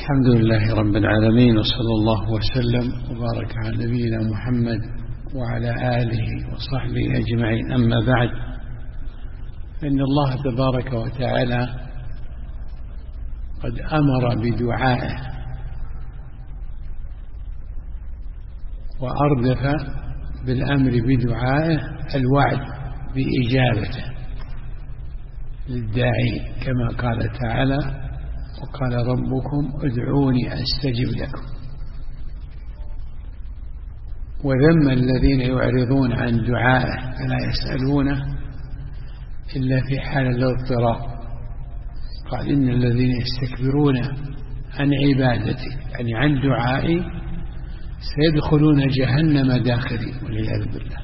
الحمد لله رب العالمين، وصلى الله وسلم وبارك على نبينا محمد وعلى آله وصحبه أجمعين. أما بعد، فإن الله تبارك وتعالى قد أمر بدعائه وأردف بالأمر بدعائه الوعد بإجابته للداعي، كما قال تعالى: وقال ربكم ادعوني أستجب لكم. وذم الذين يعرضون عن دعائه فلا يسألونه إلا في حال الاضطرار. قال: إن الذين يستكبرون عن عبادتي، يعني عن دعائي، سيدخلون جهنم داخرين والعياذ بالله.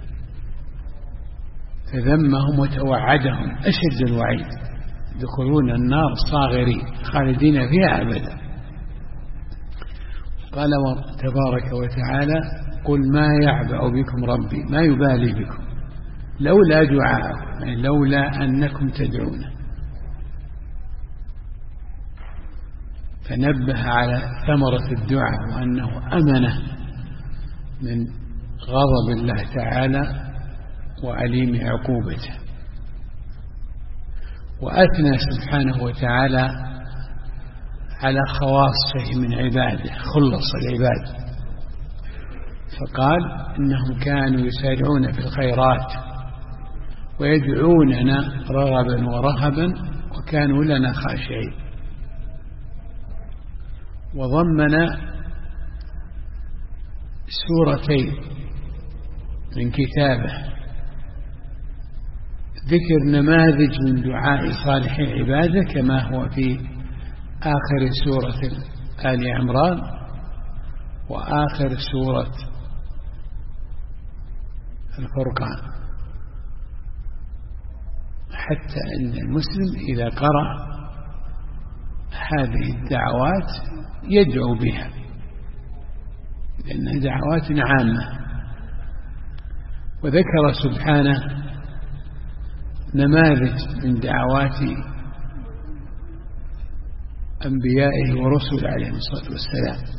فذمهم وتوعدهم أشد الوعيد: يدخلون النار صاغرين خالدين فيها أبدا. قال تبارك وتعالى: قل ما يعبأ بكم ربي، ما يبالي بكم لولا دعاءكم، يعني لولا أنكم تدعون. فنبه على ثمرة الدعاء وأنه أمنة من غضب الله تعالى وأليم عقوبته. وأثنى سبحانه وتعالى على خواصه من عباده، خلص العباد، فقال: إنهم كانوا يسارعون في الخيرات ويدعوننا رغبا ورهبا وكانوا لنا خاشعين. وضمن سورتين من كتابه ذكر نماذج من دعاء صالح عباده، كما هو في آخر سورة آل عمران وآخر سورة الفرقان، حتى أن المسلم إذا قرأ هذه الدعوات يدعو بها، لأنها دعوات عامة. وذكر سبحانه نماذج من دعوات أنبيائه ورسله عليهم الصلاة والسلام،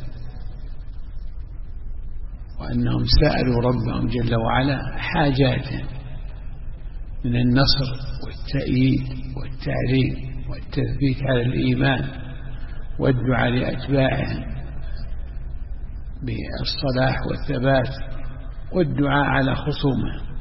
وأنهم سألوا ربهم جل وعلا حاجاتهم من النصر والتأييد والتعليم والتثبيت على الإيمان، والدعاء لأتباعهم بالصلاح والثبات، والدعاء على خصومه.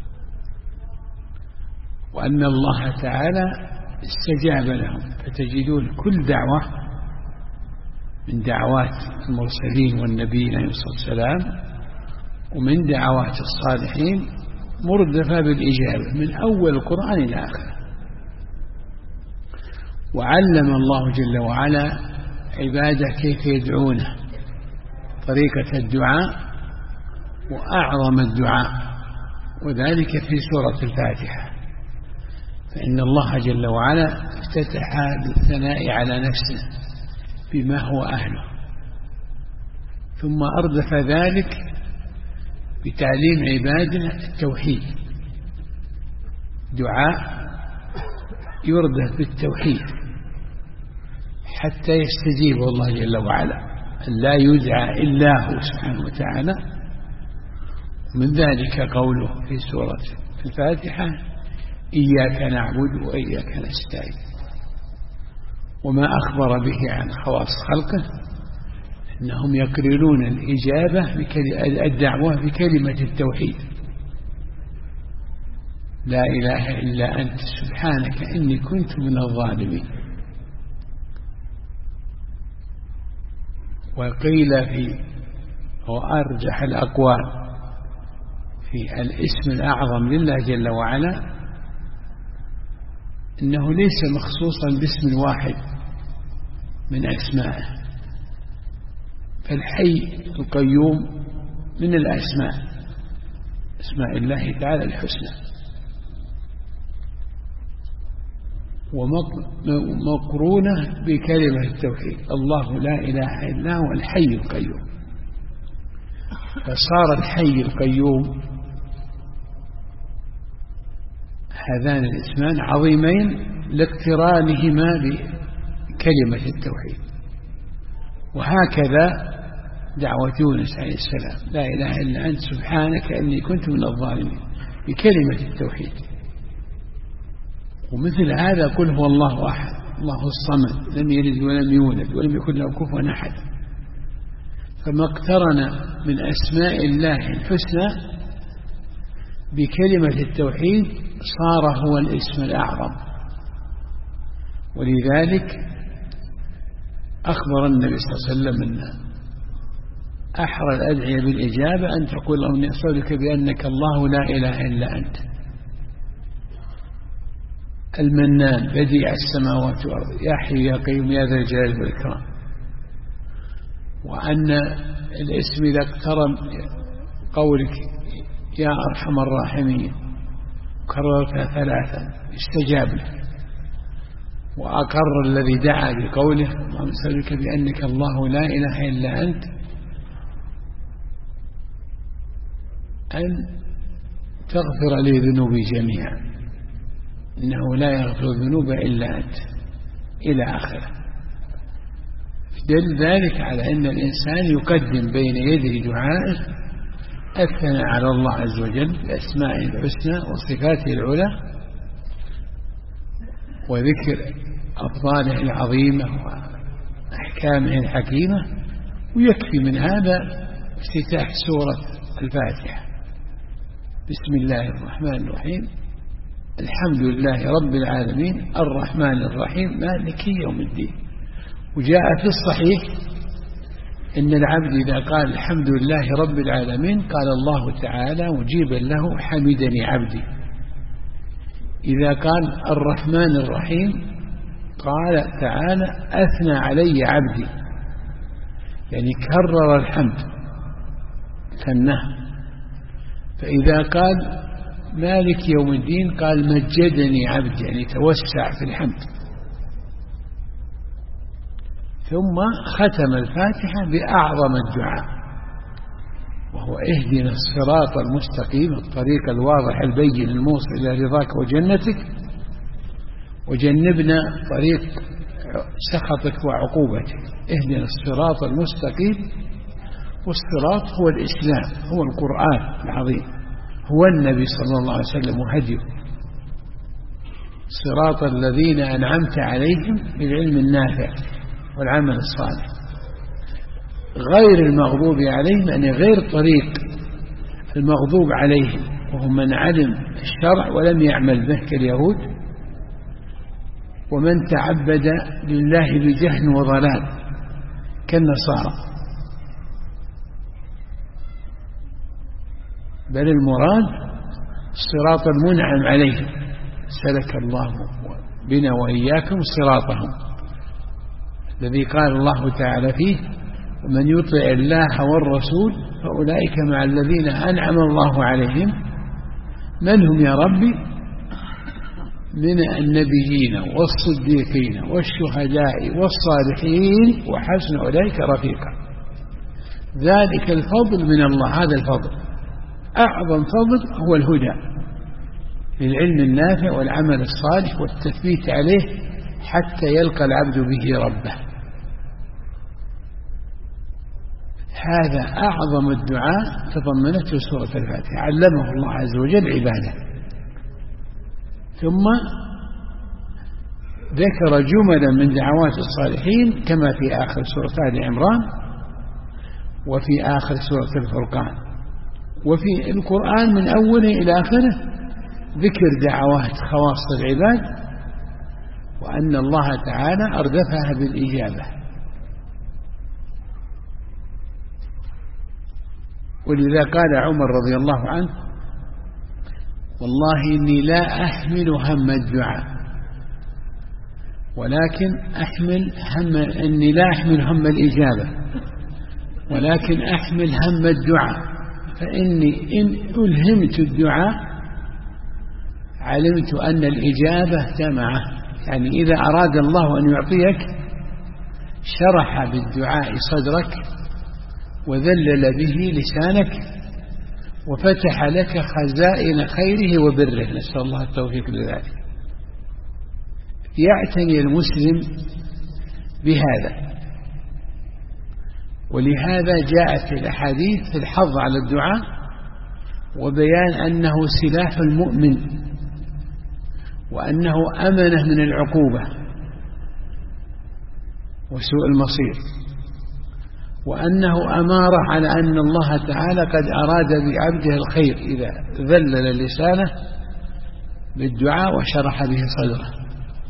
وأن الله تعالى استجاب لهم. فتجدون كل دعوة من دعوات المرسلين والنبيين عليه الصلاة والسلام ومن دعوات الصالحين مردفة بالإجابة من أول القرآن إلى آخره. وعلم الله جل وعلا عباده كيف يدعونه، طريقة الدعاء وأعظم الدعاء، وذلك في سورة الفاتحة. فإن الله جل وعلا افتتح بالثناء على نفسه بما هو أهله، ثم أردف ذلك بتعليم عباده التوحيد. دعاء يردف بالتوحيد حتى يستجيب الله جل وعلا، أن لا يدعى إلا هو سبحانه وتعالى. ومن ذلك قوله في سورة الفاتحة: إياك نعبد وإياك نستعين. وما أخبر به عن خواص خلقه أنهم يقررون الدعوة بكلمة التوحيد: لا إله إلا أنت سبحانك إني كنت من الظالمين. وقيل في وأرجح الأقوال في الاسم الأعظم لله جل وعلا إنه ليس مخصوصا باسم واحد من أسمائه، فالحي القيوم من الأسماء، أسماء الله تعالى الحسنى، ومقرونة بكلمة التوحيد: الله لا إله إلا هو الحي القيوم. فصار الحي القيوم هذان الاسمان عظيمين لاقترانهما بكلمة التوحيد. وهكذا دعوة يونس عليه السلام: لا إله إلا أنت سبحانك إني كنت من الظالمين، بكلمة التوحيد. ومثل هذا قل هو الله أحد الله الصمد لم يلد ولم يولد ولم يكن له كفوا أحد. فما اقترن من أسماء الله الحسنى بكلمة التوحيد صار هو الاسم الأعظم. ولذلك أخبر النبي صلى الله عليه وسلم أن أحرى الأدعية بالإجابة أن تقول اللهم أسألك بأنك الله لا إله إلا أنت المنان بديع السماوات والأرض يا حي يا قيوم يا ذا الجلال والإكرام. وأن الاسم إذا اقترن قولك يا أرحم الراحمين كررتها 3 استجاب له. وأقر الذي دعا بقوله اللهم أسألك بأنك الله لا إله إلا أنت أن تغفر لي ذنوبي جميعا إنه لا يغفر الذنوب إلا أنت إلى آخره. دل ذلك على أن الإنسان يقدم بين يدي دعائه الثناء على الله عز وجل بأسمائه الحسنى وصفاته العلى وذكر أفضاله العظيمة وأحكامه الحكيمة. ويكفي من هذا افتتاح سورة الفاتحة: بسم الله الرحمن الرحيم الحمد لله رب العالمين الرحمن الرحيم مالك يوم الدين. وجاء في الصحيح إن العبد إذا قال الحمد لله رب العالمين قال الله تعالى مجيبا له حمدني عبدي. إذا قال الرحمن الرحيم قال تعالى أثنى علي عبدي، يعني كرر الحمد ثناه. فإذا قال مالك يوم الدين قال مجدني عبدي، يعني توسع في الحمد. ثم ختم الفاتحة بأعظم الدعاء وهو اهدنا الصراط المستقيم الطريق الواضح البين الموصل إلى رضاك وجنتك وجنبنا طريق سخطك وعقوبتك. اهدنا الصراط المستقيم، والصراط هو الإسلام هو القرآن العظيم هو النبي صلى الله عليه وسلم وهديه. صراط الذين أنعمت عليهم بالعلم النافع والعمل الصالح غير المغضوب عليهم، يعني غير طريق المغضوب عليهم وهم من علم الشرع ولم يعمل به كاليهود ومن تعبد لله بجهل وضلال كالنصارى. بل المراد صراط المنعم عليهم سلك الله بنا وإياكم صراطهم الذي قال الله تعالى فيه ومن يطع الله والرسول فأولئك مع الذين أنعم الله عليهم من هم يا ربي من النبيين والصديقين والشهداء والصالحين وحسن أولئك رفيقا. ذلك الفضل من الله. هذا الفضل أعظم فضل هو الهدى للعلم النافع والعمل الصالح والتثبيت عليه حتى يلقى العبد به ربه. هذا أعظم الدعاء تضمنته سورة الفاتحة علمه الله عز وجل عباده. ثم ذكر جملا من دعوات الصالحين كما في آخر سورة آل عمران وفي آخر سورة الفرقان وفي القرآن من أوله إلى آخره ذكر دعوات خواص العباد وأن الله تعالى أردفها بالإجابة. ولذا قال عمر رضي الله عنه والله إني لا أحمل هم الدعاء ولكن إني لا أحمل هم الإجابة ولكن أحمل هم الدعاء فإني إن ألهمت الدعاء علمت أن الإجابة معه. يعني إذا أراد الله أن يعطيك شرح بالدعاء صدرك وذلل به لسانك وفتح لك خزائن خيره وبره، نسأل الله التوفيق لذلك. يعتني المسلم بهذا ولهذا جاءت الأحاديث في الحظ على الدعاء وبيان أنه سلاح المؤمن وأنه أمنة من العقوبة وسوء المصير، وأنه أمارة على أن الله تعالى قد أراد بعبده الخير إذا ذلل لسانه بالدعاء وشرح به صدره.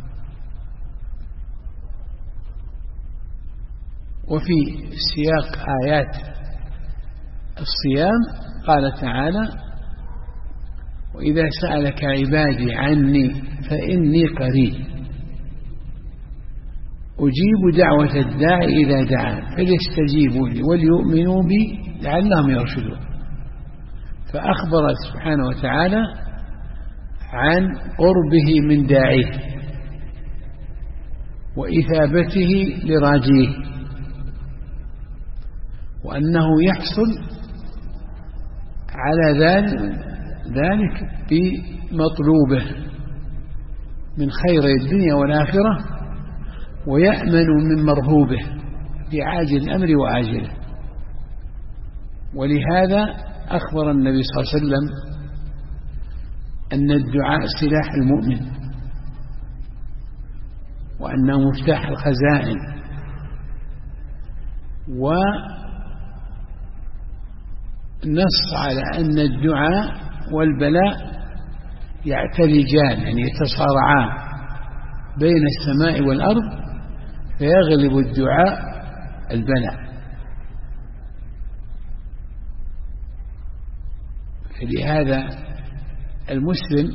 وفي سياق آيات الصيام قال تعالى: وإذا سألك عبادي عني فإني قريب أجيب دعوة الداعي إذا دعان فليستجيبوا لي وليؤمنوا بي لعلهم يرشدون. فأخبر سبحانه وتعالى عن قربه من داعيه وإثابته لراجيه، وأنه يحصل على ذلك بمطلوبه من خير الدنيا والآخرة، ويأمن من مرهوبه بعاجل الأمر وآجله. ولهذا أخبر النبي صلى الله عليه وسلم أن الدعاء سلاح المؤمن وأنه مفتاح الخزائن، ونص على أن الدعاء والبلاء يعتلجان، يعني يتصارعان بين السماء والأرض، فيغلب الدعاء البلاء. فلهذا المسلم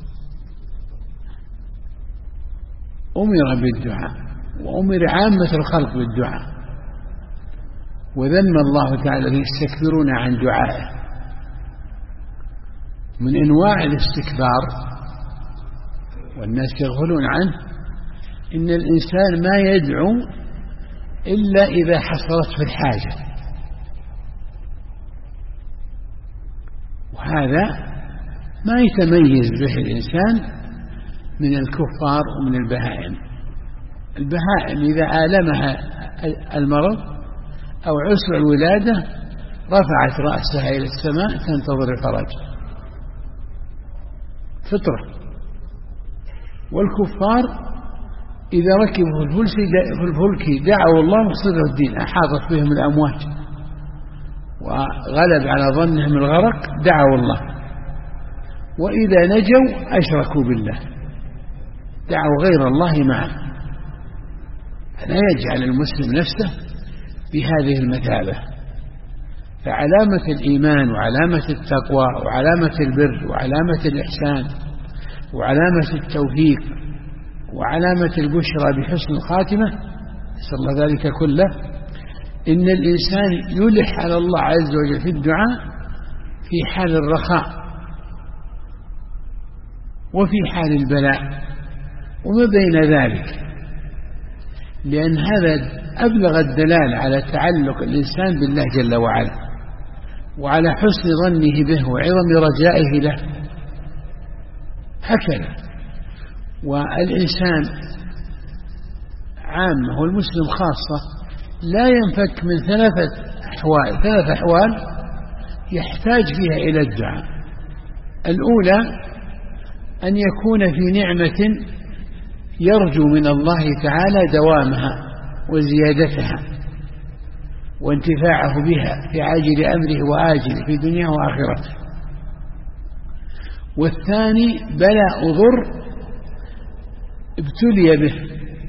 أمر بالدعاء وأمر عامة الخلق بالدعاء، وذم الله تعالى يستكبرون عن دعائه. من أنواع الاستكبار والناس يغفلون عنه إن الإنسان ما يدعو إلا إذا حصلته الحاجة، وهذا ما يتميز به الإنسان من الكفار ومن البهائم. البهائم إذا آلمها المرض أو عسر الولادة رفعت رأسها إلى السماء تنتظر الفرج، فطرة. والكفار إذا ركبوا في الفلك دعوا الله مخلصين الدين، أحاطت بهم الأمواج وغلب على ظنهم الغرق دعوا الله، وإذا نجوا أشركوا بالله، دعوا غير الله معه. فلا يجعل المسلم نفسه بهذه المثابة. فعلامة الإيمان وعلامة التقوى وعلامة البر وعلامة الإحسان وعلامة التوفيق وعلامة البشرى بحسن الخاتمة، نسأل الله ذلك كله، إن الإنسان يلح على الله عز وجل في الدعاء في حال الرخاء وفي حال البلاء وما بين ذلك، لأن هذا أبلغ الدلالة على تعلق الإنسان بالله جل وعلا وعلى حسن ظنه به وعظم رجائه له. هكذا. والإنسان عامة والمسلم خاصة لا ينفك من ثلاث أحوال يحتاج فيها إلى الدعاء. الأولى أن يكون في نعمة يرجو من الله تعالى دوامها وزيادتها وانتفاعه بها في عاجل أمره وآجله في دنيا وآخرته. والثاني بلاء ضر ابتلي به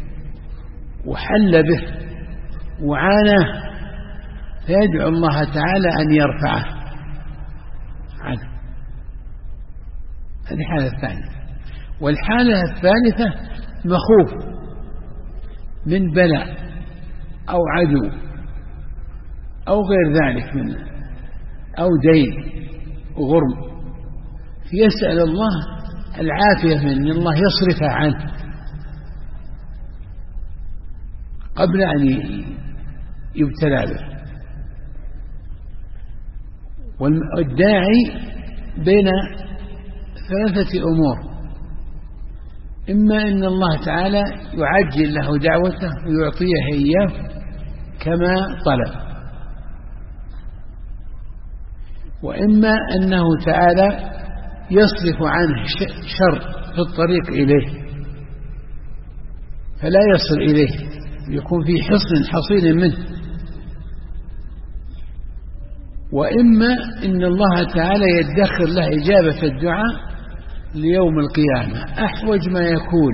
وحل به وعاناه، فيدعو الله تعالى أن يرفعه عنه. هذه الحالة الثانية. والحالة الثالثة مخوف من بلاء أو عدو أو غير ذلك منه أو دين وغرم، فيسأل الله العافية من الله يصرفها عنه قبل أن يبتلى به. والداعي بين ثلاثة أمور: إما أن الله تعالى يعجل له دعوته ويعطيه إياه كما طلب، وإما أنه تعالى يصرف عنه شر في الطريق إليه فلا يصل إليه، يكون في حصين منه. وإما إن الله تعالى يدخر له إجابة الدعاء ليوم القيامة أحوج ما يكون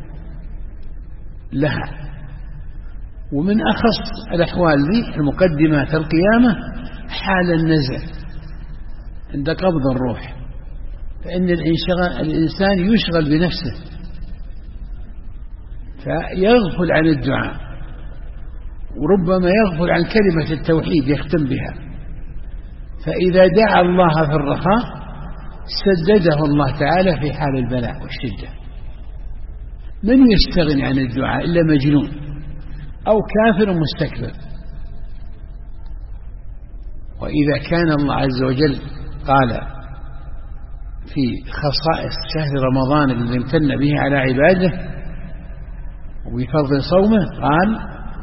لها. ومن أخص الأحوال ذي المقدمات القيامة حال النزع عند قبض الروح، فإن الإنسان يشغل بنفسه فيغفل عن الدعاء، وربما يغفل عن كلمة التوحيد يختم بها. فإذا دعا الله في الرخاء سدده الله تعالى في حال البلاء والشدة. من يستغني عن الدعاء إلا مجنون أو كافر مستكبر. وإذا كان الله عز وجل قال في خصائص شهر رمضان الذي امتن به على عباده وبفضل صومه، قال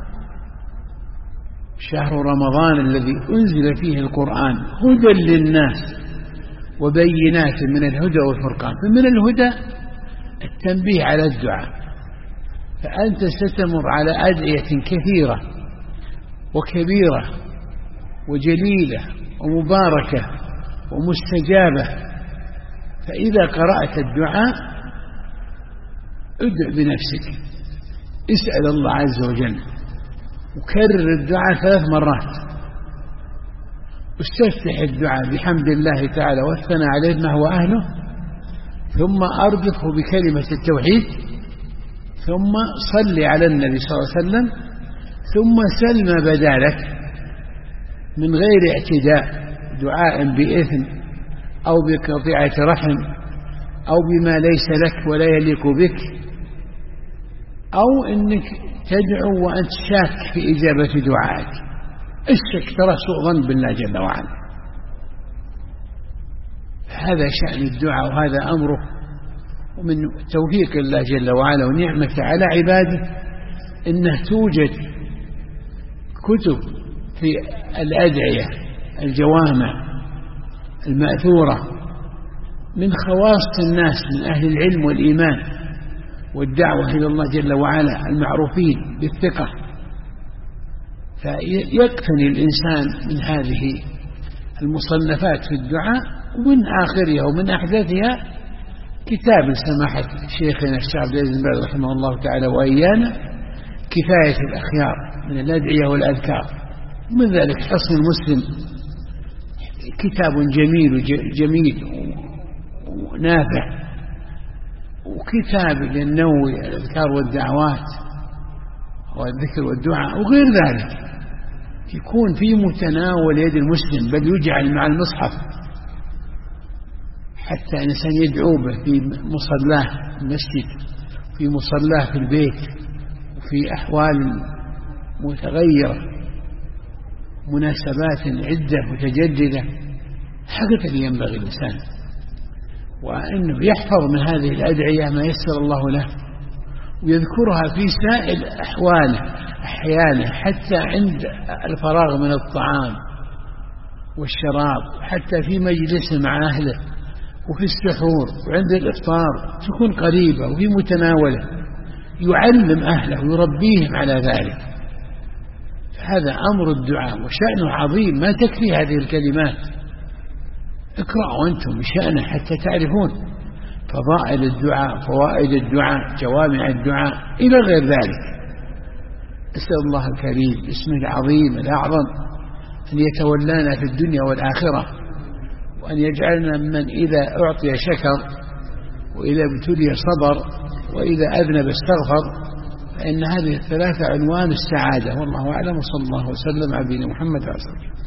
شهر رمضان الذي أنزل فيه القرآن هدى للناس وبينات من الهدى والفرقان. فمن الهدى التنبيه على الدعاء، فأنت ستمر على أدعية كثيرة وكبيرة وجليلة ومباركة ومستجابة، فإذا قرأت الدعاء ادع بنفسك، اسأل الله عز وجل وكرر الدعاء 3 مرات، واستفتح الدعاء بحمد الله تعالى والثناء عليه ما هو أهله، ثم أردفه بكلمة التوحيد، ثم صل على النبي صلى الله عليه وسلم، ثم سل ما بدا لك من غير اعتداء، دعاء بإثم أو بقطيعة رحم أو بما ليس لك ولا يليق بك، أو أنك تدعو وأنت شاك في إجابة دعائك. الشك ترى سوء ظن بالله جل وعلا. هذا شأن الدعاء وهذا أمره، ومن توفيق الله جل وعلا ونعمة على عباده إنه توجد كتب في الأدعية الجوامع المأثورة من خواص الناس من أهل العلم والإيمان والدعوة إلى الله جل وعلا المعروفين بالثقة، فيقتني الإنسان من هذه المصنفات في الدعاء. ومن آخرها ومن أحدثها كتاب سماحة شيخنا الشيخ عبد العزيز بن باز رحمه الله تعالى وإيانا، كفاية الأخيار من الأدعية والأذكار. ومن ذلك حصن المسلم، كتاب جميل ونافع، وكتاب للنووي الأذكار والدعوات والذكر والدعاء وغير ذلك، يكون في متناول يد المسلم، بل يجعل مع المصحف حتى إنسان يدعو به في مصلاه المسجد، في مصلاه في البيت، وفي أحوال متغيرة، مناسبات عدة متجددة. هكذا ينبغي الإنسان، وأنه يحفظ من هذه الأدعية ما يسر الله له، ويذكرها في سائر أحواله أحيانا، حتى عند الفراغ من الطعام والشراب، حتى في مجلس مع أهله، وفي السحور وعند الإفطار، تكون قريبة وفي متناوله، يعلم أهله ويربيهم على ذلك. فهذا أمر الدعاء وشأنه عظيم، ما تكفي هذه الكلمات. اقرأوا أنتم بشأنه حتى تعرفون فضائل الدعاء، فوائد الدعاء، جوامع الدعاء إلى غير ذلك. أسأل الله الكريم باسمه العظيم الأعظم أن يتولانا في الدنيا والآخرة، وأن يجعلنا من إذا أعطي شكر، وإذا ابتلي صبر، وإذا أذنب استغفر. فإن هذه الثلاثة عنوان السعادة. والله أعلم، وصلى الله وسلم على نبينا محمد وعلى آله.